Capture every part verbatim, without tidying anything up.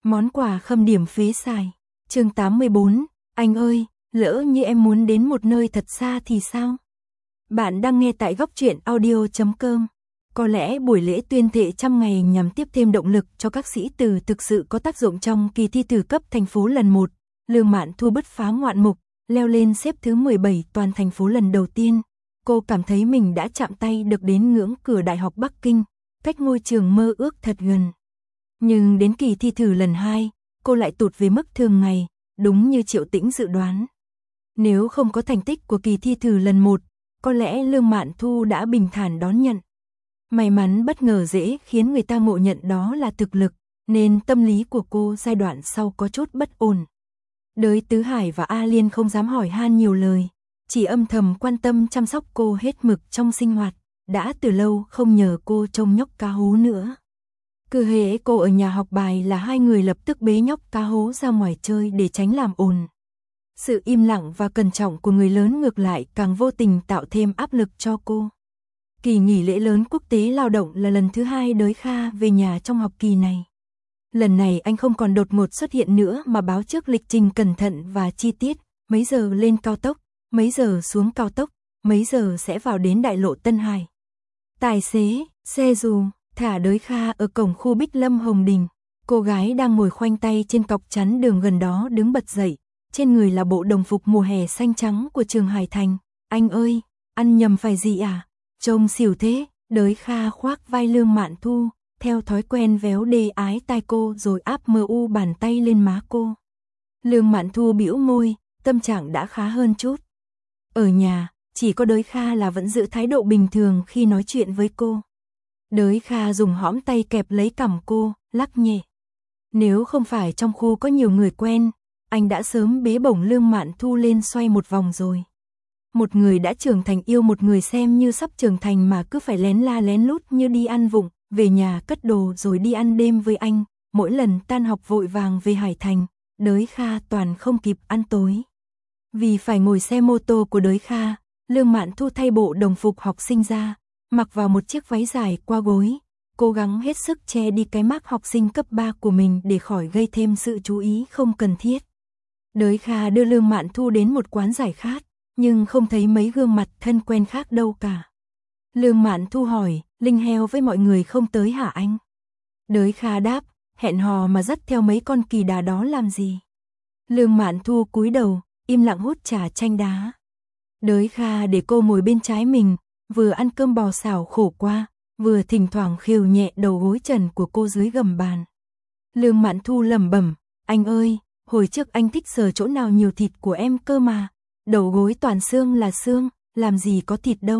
Món quà khâm điểm phế xài. Chương tám mươi bốn, anh ơi, lỡ như em muốn đến một nơi thật xa thì sao? Bạn đang nghe tại góc truyện audio chấm com. Có lẽ buổi lễ tuyên thệ trăm ngày nhằm tiếp thêm động lực cho các sĩ tử thực sự có tác dụng trong kỳ thi từ cấp thành phố lần một. Lương Mạn Thu bứt phá ngoạn mục, leo lên xếp thứ mười bảy toàn thành phố lần đầu tiên. Cô cảm thấy mình đã chạm tay được đến ngưỡng cửa Đại học Bắc Kinh, cách ngôi trường mơ ước thật gần. Nhưng đến kỳ thi thử lần hai, cô lại tụt về mức thường ngày, đúng như Triệu Tĩnh dự đoán. Nếu không có thành tích của kỳ thi thử lần một, có lẽ Lương Mạn Thu đã bình thản đón nhận. May mắn bất ngờ dễ khiến người ta ngộ nhận đó là thực lực, nên tâm lý của cô giai đoạn sau có chút bất ổn. Đới Tứ Hải và A Liên không dám hỏi han nhiều lời, chỉ âm thầm quan tâm chăm sóc cô hết mực trong sinh hoạt, đã từ lâu không nhờ cô trông nhóc cá hố nữa. Cứ hễ cô ở nhà học bài là hai người lập tức bế nhóc cá hố ra ngoài chơi để tránh làm ồn. Sự im lặng và cẩn trọng của người lớn ngược lại càng vô tình tạo thêm áp lực cho cô. Kỳ nghỉ lễ lớn quốc tế lao động là lần thứ hai Đới Kha về nhà trong học kỳ này. Lần này anh không còn đột ngột xuất hiện nữa mà báo trước lịch trình cẩn thận và chi tiết, mấy giờ lên cao tốc, mấy giờ xuống cao tốc, mấy giờ sẽ vào đến đại lộ Tân Hải. Tài xế, xe dù, thả Đới Kha ở cổng khu Bích Lâm Hồng Đình. Cô gái đang ngồi khoanh tay trên cọc chắn đường gần đó đứng bật dậy, trên người là bộ đồng phục mùa hè xanh trắng của trường Hải Thành. Anh ơi, ăn nhầm phải gì à? Trông xỉu thế. Đới Kha khoác vai Lương Mạn Thu, theo thói quen véo đê ái tai cô rồi áp mờ u bàn tay lên má cô. Lương Mạn Thu bĩu môi, tâm trạng đã khá hơn chút. Ở nhà, chỉ có Đới Kha là vẫn giữ thái độ bình thường khi nói chuyện với cô. Đới Kha dùng hõm tay kẹp lấy cằm cô, lắc nhẹ. Nếu không phải trong khu có nhiều người quen, anh đã sớm bế bổng Lương Mạn Thu lên xoay một vòng rồi. Một người đã trưởng thành yêu một người xem như sắp trưởng thành mà cứ phải lén la lén lút như đi ăn vụng, về nhà cất đồ rồi đi ăn đêm với anh. Mỗi lần tan học vội vàng về Hải Thành, Đới Kha toàn không kịp ăn tối. Vì phải ngồi xe mô tô của Đới Kha, Lương Mạn Thu thay bộ đồng phục học sinh ra, mặc vào một chiếc váy dài qua gối, cố gắng hết sức che đi cái mác học sinh cấp ba của mình để khỏi gây thêm sự chú ý không cần thiết. Đới Kha đưa Lương Mạn Thu đến một quán giải khát, nhưng không thấy mấy gương mặt thân quen khác đâu cả. Lương Mạn Thu hỏi, Linh heo với mọi người không tới hả anh? Đới Kha đáp, hẹn hò mà dắt theo mấy con kỳ đà đó làm gì? Lương Mạn Thu cúi đầu, im lặng hút trà chanh đá. Đới Kha để cô ngồi bên trái mình, vừa ăn cơm bò xào khổ qua, vừa thỉnh thoảng khều nhẹ đầu gối trần của cô dưới gầm bàn. Lương Mạn Thu lẩm bẩm, anh ơi, hồi trước anh thích sờ chỗ nào nhiều thịt của em cơ mà, đầu gối toàn xương là xương, làm gì có thịt đâu.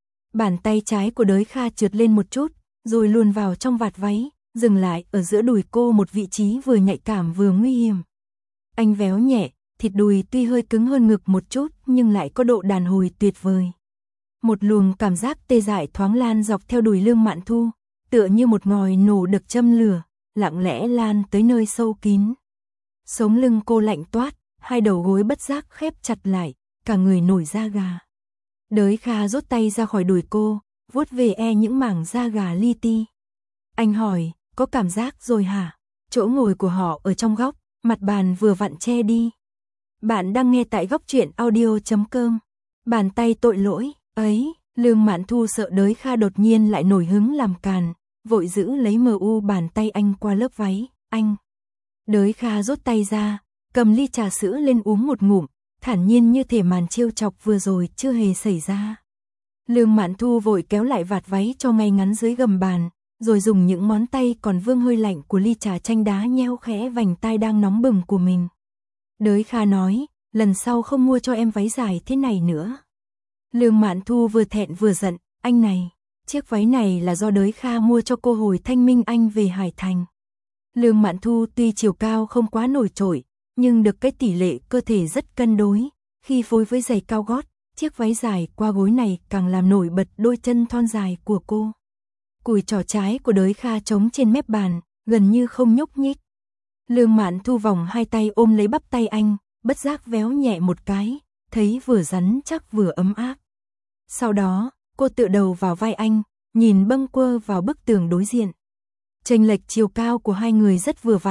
Bàn tay trái của Đới Kha trượt lên một chút, rồi luồn vào trong vạt váy, dừng lại ở giữa đùi cô một vị trí vừa nhạy cảm vừa nguy hiểm. Anh véo nhẹ, thịt đùi tuy hơi cứng hơn ngực một chút nhưng lại có độ đàn hồi tuyệt vời. Một luồng cảm giác tê dại thoáng lan dọc theo đùi Lương Mạn Thu, tựa như một ngòi nổ được châm lửa, lặng lẽ lan tới nơi sâu kín. Sống lưng cô lạnh toát, hai đầu gối bất giác khép chặt lại, cả người nổi da gà. Đới Kha rút tay ra khỏi đùi cô, vuốt về e những mảng da gà li ti. Anh hỏi, có cảm giác rồi hả? Chỗ ngồi của họ ở trong góc, mặt bàn vừa vặn che đi. Bạn đang nghe tại góc truyện audio chấm com. Bàn tay tội lỗi, ấy, Lương Mạn Thu sợ Đới Kha đột nhiên lại nổi hứng làm càn, vội giữ lấy mờ u bàn tay anh qua lớp váy, anh. Đới Kha rút tay ra, cầm ly trà sữa lên uống một ngụm, thản nhiên như thể màn trêu chọc vừa rồi chưa hề xảy ra. Lương Mạn Thu vội kéo lại vạt váy cho ngay ngắn dưới gầm bàn, rồi dùng những ngón tay còn vương hơi lạnh của ly trà chanh đá nheo khẽ vành tai đang nóng bừng của mình. Đới Kha nói, lần sau không mua cho em váy dài thế này nữa. Lương Mạn Thu vừa thẹn vừa giận, anh này, chiếc váy này là do Đới Kha mua cho cô hồi thanh minh anh về Hải Thành. Lương Mạn Thu tuy chiều cao không quá nổi trội, nhưng được cái tỷ lệ cơ thể rất cân đối, khi phối với giày cao gót, chiếc váy dài qua gối này càng làm nổi bật đôi chân thon dài của cô. Cùi trỏ trái của Đới Kha trống trên mép bàn, gần như không nhúc nhích. Lương Mạn Thu vòng hai tay ôm lấy bắp tay anh, bất giác véo nhẹ một cái, thấy vừa rắn chắc vừa ấm áp. Sau đó, cô tựa đầu vào vai anh, nhìn bâng quơ vào bức tường đối diện. Chênh lệch chiều cao của hai người rất vừa vặn,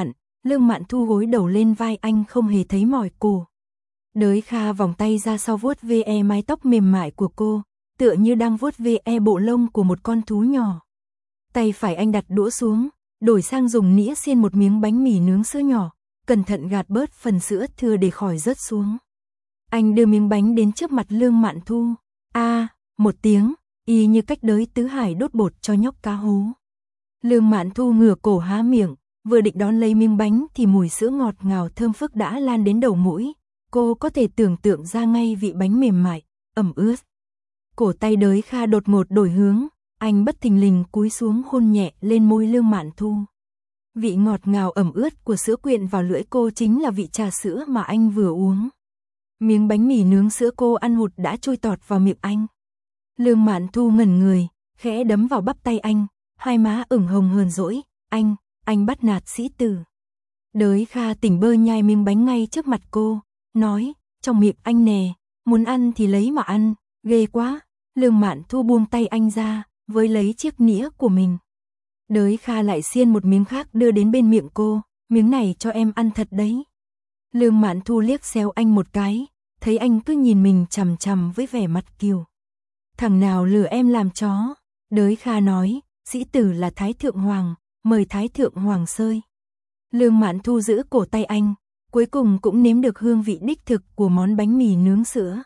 Lương Mạn Thu gối đầu lên vai anh không hề thấy mỏi cổ. Đới Kha vòng tay ra sau vuốt ve mái tóc mềm mại của cô, tựa như đang vuốt ve bộ lông của một con thú nhỏ. Tay phải anh đặt đũa xuống, đổi sang dùng nĩa xiên một miếng bánh mì nướng sữa nhỏ, cẩn thận gạt bớt phần sữa thừa để khỏi rớt xuống. Anh đưa miếng bánh đến trước mặt Lương Mạn Thu. A, à, một tiếng, y như cách Đới Tứ Hải đốt bột cho nhóc cá hú. Lương Mạn Thu ngửa cổ há miệng, vừa định đón lấy miếng bánh thì mùi sữa ngọt ngào thơm phức đã lan đến đầu mũi. Cô có thể tưởng tượng ra ngay vị bánh mềm mại, ẩm ướt. Cổ tay Đới Kha đột ngột đổi hướng, anh bất thình lình cúi xuống hôn nhẹ lên môi Lương Mạn Thu. Vị ngọt ngào ẩm ướt của sữa quyện vào lưỡi cô chính là vị trà sữa mà anh vừa uống. Miếng bánh mì nướng sữa cô ăn hụt đã trôi tọt vào miệng anh. Lương Mạn Thu ngẩn người, khẽ đấm vào bắp tay anh, hai má ửng hồng hờn dỗi. Anh, anh bắt nạt sĩ tử. Đới Kha tỉnh bơ nhai miếng bánh ngay trước mặt cô, nói, trong miệng anh nè, muốn ăn thì lấy mà ăn, ghê quá. Lương Mạn Thu buông tay anh ra, với lấy chiếc nĩa của mình. Đới Kha lại xiên một miếng khác đưa đến bên miệng cô, miếng này cho em ăn thật đấy. Lương Mạn Thu liếc xéo anh một cái, thấy anh cứ nhìn mình chằm chằm với vẻ mặt kiều. Thằng nào lừa em làm chó? Đới Kha nói, sĩ tử là Thái Thượng Hoàng, mời Thái Thượng Hoàng sơi. Lương Mạn Thu giữ cổ tay anh, cuối cùng cũng nếm được hương vị đích thực của món bánh mì nướng sữa.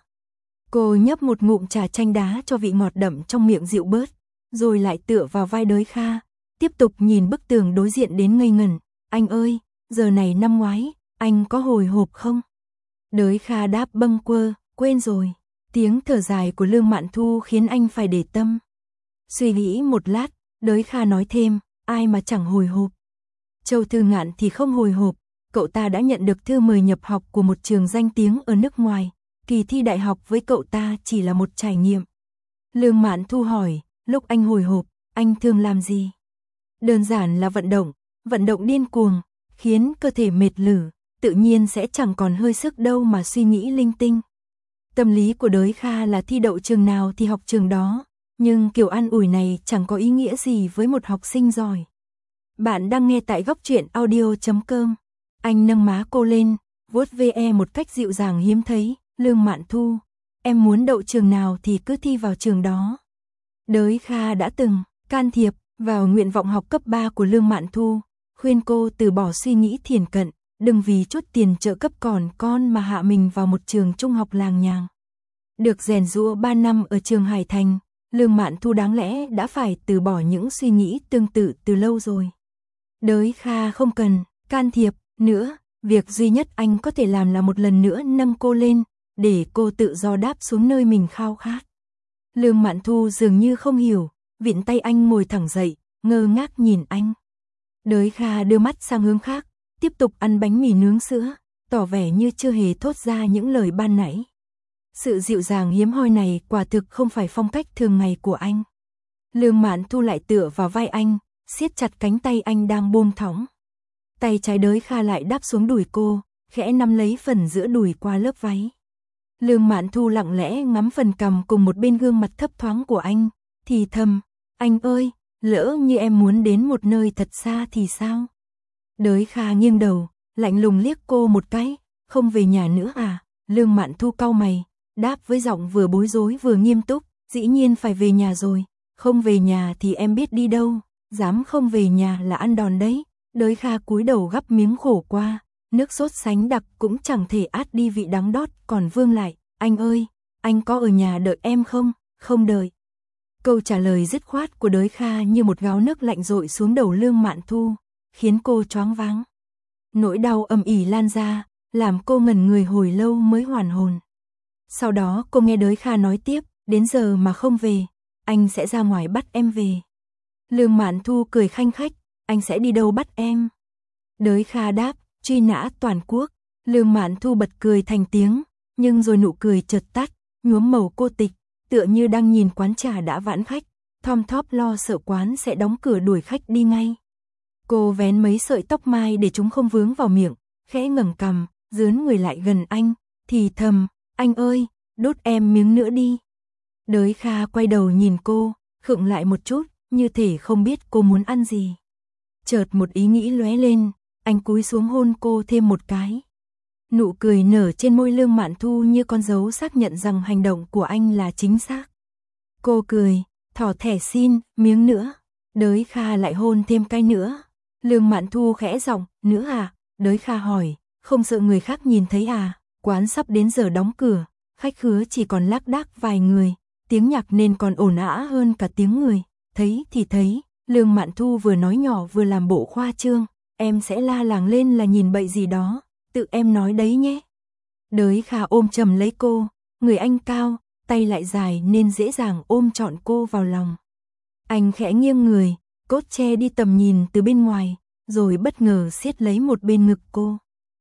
Cô nhấp một ngụm trà chanh đá cho vị ngọt đậm trong miệng dịu bớt, rồi lại tựa vào vai Đới Kha, tiếp tục nhìn bức tường đối diện đến ngây ngẩn. Anh ơi, giờ này năm ngoái, anh có hồi hộp không? Đới Kha đáp bâng quơ, quên rồi. Tiếng thở dài của Lương Mạn Thu khiến anh phải để tâm. Suy nghĩ một lát, Đới Kha nói thêm, ai mà chẳng hồi hộp. Châu Thư Ngạn thì không hồi hộp, cậu ta đã nhận được thư mời nhập học của một trường danh tiếng ở nước ngoài. Kỳ thi đại học với cậu ta chỉ là một trải nghiệm. Lương Mạn Thu hỏi, lúc anh hồi hộp, anh thường làm gì? Đơn giản là vận động, vận động điên cuồng, khiến cơ thể mệt lử, tự nhiên sẽ chẳng còn hơi sức đâu mà suy nghĩ linh tinh. Tâm lý của Đới Kha là thi đậu trường nào thì học trường đó, nhưng kiểu an ủi này chẳng có ý nghĩa gì với một học sinh giỏi. Bạn đang nghe tại góc truyện audio chấm com. Anh nâng má cô lên, vuốt ve một cách dịu dàng hiếm thấy. Lương Mạn Thu, em muốn đậu trường nào thì cứ thi vào trường đó. Đới Kha đã từng can thiệp vào nguyện vọng học cấp ba của Lương Mạn Thu, khuyên cô từ bỏ suy nghĩ thiển cận, đừng vì chút tiền trợ cấp còn con mà hạ mình vào một trường trung học làng nhàng. Được rèn giũa ba năm ở trường Hải Thành, Lương Mạn Thu đáng lẽ đã phải từ bỏ những suy nghĩ tương tự từ lâu rồi. Đới Kha không cần can thiệp nữa, việc duy nhất anh có thể làm là một lần nữa nâng cô lên, để cô tự do đáp xuống nơi mình khao khát. Lương Mạn Thu dường như không hiểu, vịn tay anh ngồi thẳng dậy, ngơ ngác nhìn anh. Đới Kha đưa mắt sang hướng khác, tiếp tục ăn bánh mì nướng sữa, tỏ vẻ như chưa hề thốt ra những lời ban nãy. Sự dịu dàng hiếm hoi này quả thực không phải phong cách thường ngày của anh. Lương Mạn Thu lại tựa vào vai anh, siết chặt cánh tay anh đang buông thõng. Tay trái Đới Kha lại đáp xuống đùi cô, khẽ nắm lấy phần giữa đùi qua lớp váy. Lương Mạn Thu lặng lẽ ngắm phần cằm cùng một bên gương mặt thấp thoáng của anh, thì thầm, anh ơi, lỡ như em muốn đến một nơi thật xa thì sao? Đới Kha nghiêng đầu, lạnh lùng liếc cô một cái, không về nhà nữa à? Lương Mạn Thu cau mày, đáp với giọng vừa bối rối vừa nghiêm túc, dĩ nhiên phải về nhà rồi, không về nhà thì em biết đi đâu, dám không về nhà là ăn đòn đấy. Đới Kha cúi đầu gắp miếng khổ qua, nước sốt sánh đặc cũng chẳng thể át đi vị đắng đót, còn vương lại, anh ơi, anh có ở nhà đợi em không? Không đợi. Câu trả lời dứt khoát của Đới Kha như một gáo nước lạnh dội xuống đầu Lương Mạn Thu, khiến cô choáng váng. Nỗi đau ầm ỉ lan ra, làm cô ngẩn người hồi lâu mới hoàn hồn. Sau đó cô nghe Đới Kha nói tiếp, đến giờ mà không về, anh sẽ ra ngoài bắt em về. Lương Mạn Thu cười khanh khách, anh sẽ đi đâu bắt em? Đới Kha đáp, truy nã toàn quốc. Lương Mạn Thu bật cười thành tiếng, nhưng rồi nụ cười chợt tắt, nhuốm màu cô tịch, tựa như đang nhìn quán trà đã vãn khách, thom thóp lo sợ quán sẽ đóng cửa đuổi khách đi ngay. Cô vén mấy sợi tóc mai để chúng không vướng vào miệng, khẽ ngẩng cằm, dướn người lại gần anh, thì thầm, anh ơi, đốt em miếng nữa đi. Đới Kha quay đầu nhìn cô, khựng lại một chút, như thể không biết cô muốn ăn gì. Chợt một ý nghĩ lóe lên, anh cúi xuống hôn cô thêm một cái. Nụ cười nở trên môi Lương Mạn Thu như con dấu xác nhận rằng hành động của anh là chính xác. Cô cười, thỏ thẻ xin, miếng nữa. Đới Kha lại hôn thêm cái nữa. Lương Mạn Thu khẽ giọng, nữa à? Đới Kha hỏi, không sợ người khác nhìn thấy à? Quán sắp đến giờ đóng cửa, khách khứa chỉ còn lác đác vài người, tiếng nhạc nên còn ồn ào hơn cả tiếng người. Thấy thì thấy, Lương Mạn Thu vừa nói nhỏ vừa làm bộ khoa trương, em sẽ la làng lên là nhìn bậy gì đó, tự em nói đấy nhé. Đới Kha ôm chầm lấy cô, người anh cao, tay lại dài nên dễ dàng ôm trọn cô vào lòng. Anh khẽ nghiêng người, cốt che đi tầm nhìn từ bên ngoài, rồi bất ngờ siết lấy một bên ngực cô.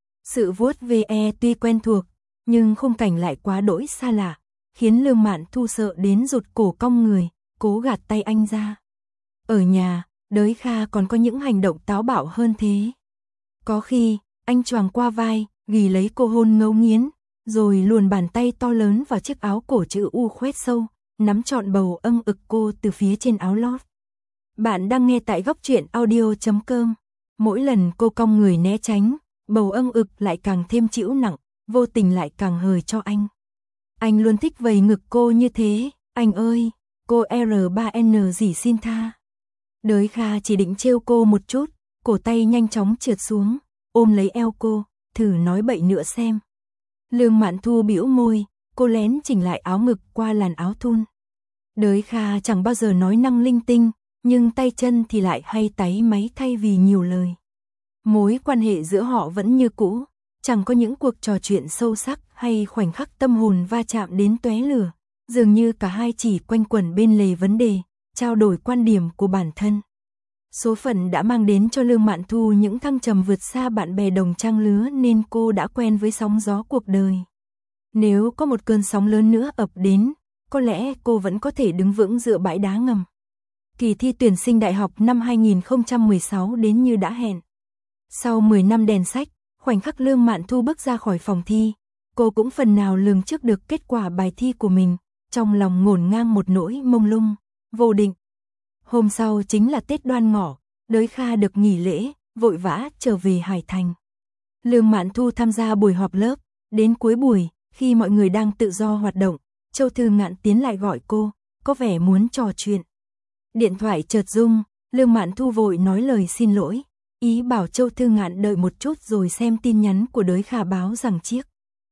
Sự vuốt ve tuy quen thuộc, nhưng khung cảnh lại quá đỗi xa lạ, khiến Lương Mạn Thu sợ đến rụt cổ cong người, cố gạt tay anh ra. Ở nhà, Đới Kha còn có những hành động táo bạo hơn thế. Có khi, anh choàng qua vai, ghì lấy cô hôn ngấu nghiến, rồi luồn bàn tay to lớn vào chiếc áo cổ chữ U khoét sâu, nắm trọn bầu âng ực cô từ phía trên áo lót. Bạn đang nghe tại góc truyện audio chấm com. Mỗi lần cô cong người né tránh, bầu âng ực lại càng thêm chịu nặng, vô tình lại càng hời cho anh. Anh luôn thích vầy ngực cô như thế, anh ơi, cô R ba N gì xin tha. Đới Kha chỉ định trêu cô một chút, cổ tay nhanh chóng trượt xuống, ôm lấy eo cô, thử nói bậy nữa xem. Lương Mạn Thu bĩu môi, cô lén chỉnh lại áo ngực qua làn áo thun. Đới Kha chẳng bao giờ nói năng linh tinh, nhưng tay chân thì lại hay táy máy thay vì nhiều lời. Mối quan hệ giữa họ vẫn như cũ, chẳng có những cuộc trò chuyện sâu sắc hay khoảnh khắc tâm hồn va chạm đến tóe lửa, dường như cả hai chỉ quanh quẩn bên lề vấn đề, trao đổi quan điểm của bản thân. Số phận đã mang đến cho Lương Mạn Thu những thăng trầm vượt xa bạn bè đồng trang lứa nên cô đã quen với sóng gió cuộc đời. Nếu có một cơn sóng lớn nữa ập đến, có lẽ cô vẫn có thể đứng vững dựa bãi đá ngầm. Kỳ thi tuyển sinh đại học năm hai nghìn không trăm mười sáu đến như đã hẹn. Sau mười năm đèn sách, khoảnh khắc Lương Mạn Thu bước ra khỏi phòng thi, cô cũng phần nào lường trước được kết quả bài thi của mình, trong lòng ngổn ngang một nỗi mông lung, vô định. Hôm sau chính là Tết Đoan Ngọ, Đới Kha được nghỉ lễ, vội vã trở về Hải Thành. Lương Mạn Thu tham gia buổi họp lớp, đến cuối buổi, khi mọi người đang tự do hoạt động, Châu Thư Ngạn tiến lại gọi cô, có vẻ muốn trò chuyện. Điện thoại chợt rung, Lương Mạn Thu vội nói lời xin lỗi, ý bảo Châu Thư Ngạn đợi một chút rồi xem tin nhắn của Đới Kha báo rằng chiếc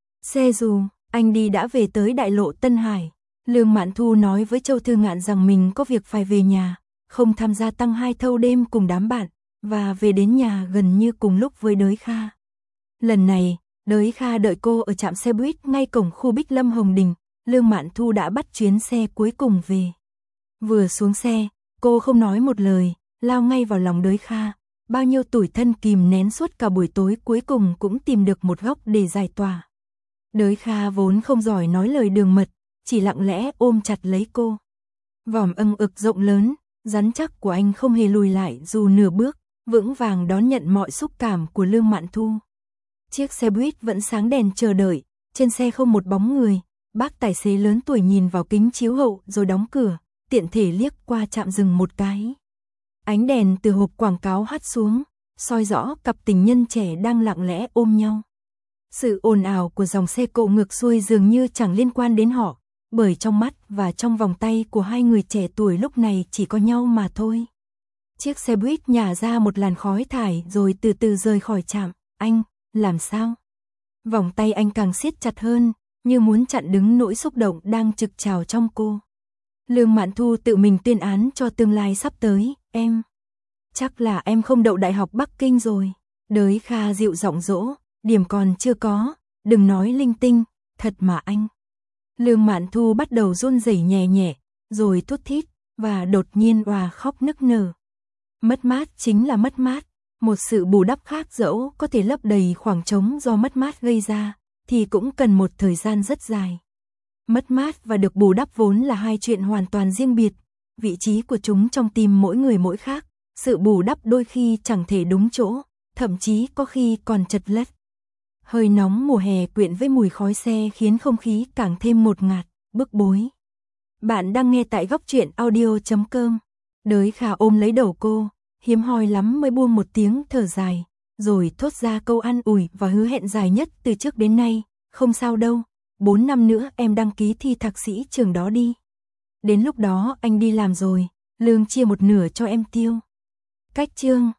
xe dù anh đi đã về tới đại lộ Tân Hải. Lương Mạn Thu nói với Châu Thư Ngạn rằng mình có việc phải về nhà, không tham gia tăng hai thâu đêm cùng đám bạn, và về đến nhà gần như cùng lúc với Đới Kha. Lần này, Đới Kha đợi cô ở trạm xe buýt ngay cổng khu Bích Lâm Hồng Đình, Lương Mạn Thu đã bắt chuyến xe cuối cùng về. Vừa xuống xe, cô không nói một lời, lao ngay vào lòng Đới Kha, bao nhiêu tủi thân kìm nén suốt cả buổi tối cuối cùng cũng tìm được một góc để giải tỏa. Đới Kha vốn không giỏi nói lời đường mật, chỉ lặng lẽ ôm chặt lấy cô. Vòm âng ực rộng lớn, rắn chắc của anh không hề lùi lại dù nửa bước, vững vàng đón nhận mọi xúc cảm của Lương Mạn Thu. Chiếc xe buýt vẫn sáng đèn chờ đợi, trên xe không một bóng người, bác tài xế lớn tuổi nhìn vào kính chiếu hậu rồi đóng cửa, tiện thể liếc qua trạm dừng một cái. Ánh đèn từ hộp quảng cáo hắt xuống, soi rõ cặp tình nhân trẻ đang lặng lẽ ôm nhau. Sự ồn ào của dòng xe cộ ngược xuôi dường như chẳng liên quan đến họ, bởi trong mắt và trong vòng tay của hai người trẻ tuổi lúc này chỉ có nhau mà thôi. Chiếc xe buýt nhả ra một làn khói thải rồi từ từ rời khỏi trạm. Anh, làm sao? Vòng tay anh càng siết chặt hơn, như muốn chặn đứng nỗi xúc động đang trực trào trong cô. Lương Mạn Thu tự mình tuyên án cho tương lai sắp tới, em. Chắc là em không đậu Đại học Bắc Kinh rồi. Đới Kha dịu giọng dỗ, điểm còn chưa có, đừng nói linh tinh, thật mà anh. Lương Mạn Thu bắt đầu run rẩy nhẹ nhẹ, rồi thút thít, và đột nhiên òa khóc nức nở. Mất mát chính là mất mát, một sự bù đắp khác dẫu có thể lấp đầy khoảng trống do mất mát gây ra, thì cũng cần một thời gian rất dài. Mất mát và được bù đắp vốn là hai chuyện hoàn toàn riêng biệt, vị trí của chúng trong tim mỗi người mỗi khác, sự bù đắp đôi khi chẳng thể đúng chỗ, thậm chí có khi còn chật lất. Hơi nóng mùa hè quyện với mùi khói xe khiến không khí càng thêm ngột ngạt, bức bối. Bạn đang nghe tại góc truyện audio chấm com. Đới Kha ôm lấy đầu cô, hiếm hoi lắm mới buông một tiếng thở dài, rồi thốt ra câu an ủi và hứa hẹn dài nhất từ trước đến nay, không sao đâu, bốn năm nữa em đăng ký thi thạc sĩ trường đó đi. Đến lúc đó anh đi làm rồi, lương chia một nửa cho em tiêu. Cách chương